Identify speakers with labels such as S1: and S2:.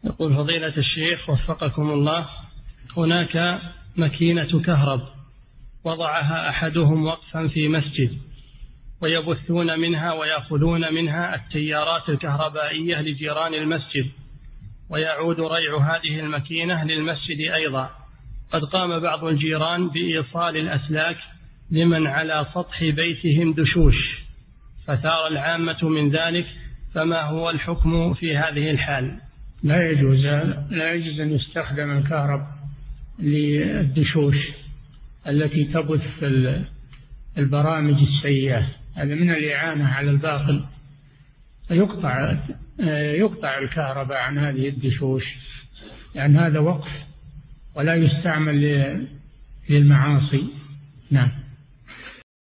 S1: يقول فضيلة الشيخ وفقكم الله، هناك ماكينة كهرب وضعها أحدهم وقفا في مسجد، ويبثون منها ويأخذون منها التيارات الكهربائية لجيران المسجد، ويعود ريع هذه الماكينة للمسجد أيضا. قد قام بعض الجيران بإيصال الأسلاك لمن على سطح بيتهم دشوش، فثار العامة من ذلك، فما هو الحكم في هذه الحال؟
S2: لا يجوز أن يستخدم الكهرب للدشوش التي تبث البرامج السيئة، هذا من الإعانة على الباطل، يقطع الكهرباء عن هذه الدشوش، لأن هذا وقف ولا يستعمل للمعاصي. نعم.